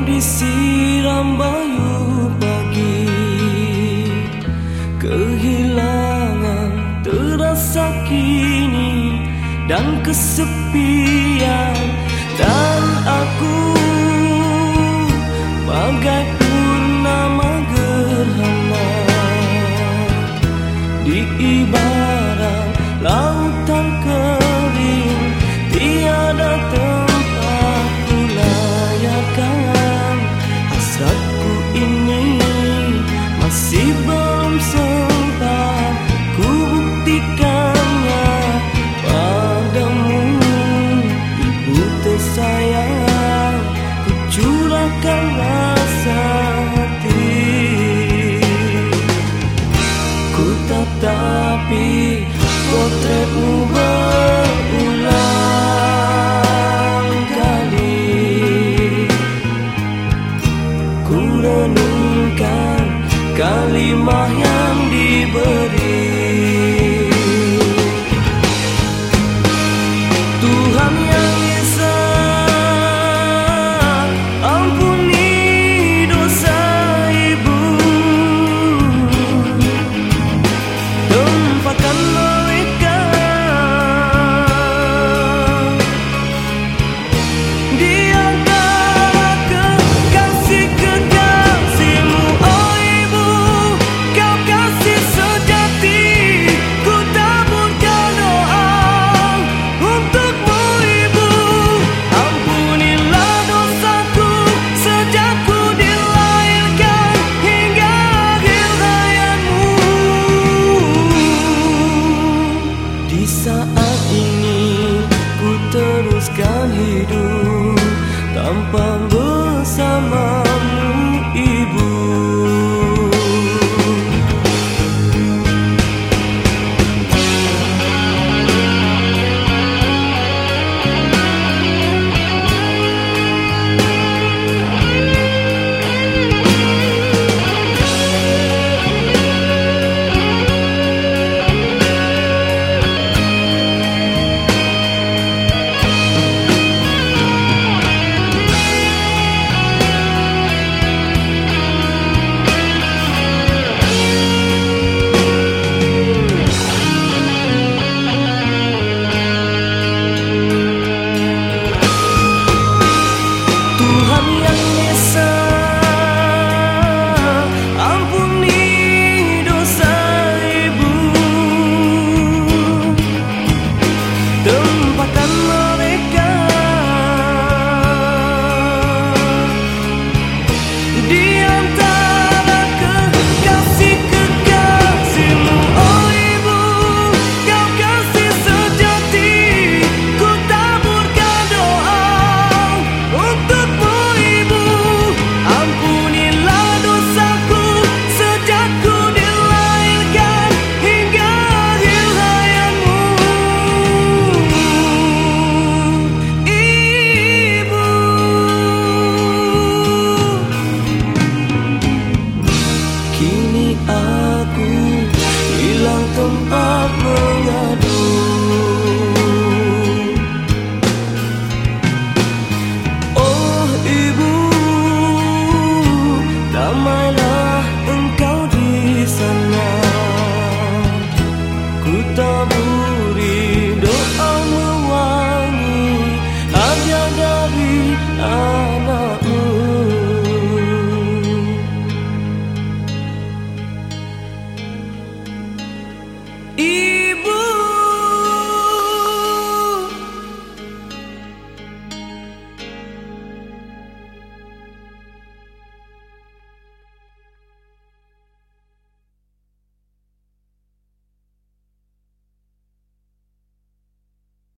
disiram bayu pagi, kehilangan terasa kini dan kesepian, dan aku bagai purnama gerhana di ibarat lautan kering, tiada tempat kulayakkan hasratku ini. Masih belum sempat ku buktikannya padamu, ibu tersayang, ku curahkan rasa hati. Ku tatapi potretmu berulang kali, ku renungkan kalimat yang diberi. Tuhan yang Esa, ampuni dosa ibu, tempatkan mereka di antara kekasih-kekasihmu. Oh ibu, kau kasih sejati, ku taburkan doa untukmu ibu. Ampunilah dosaku sejak ku dilahirkan hingga akhir hayatmu. Di saat ini ku teruskan hidup tanpa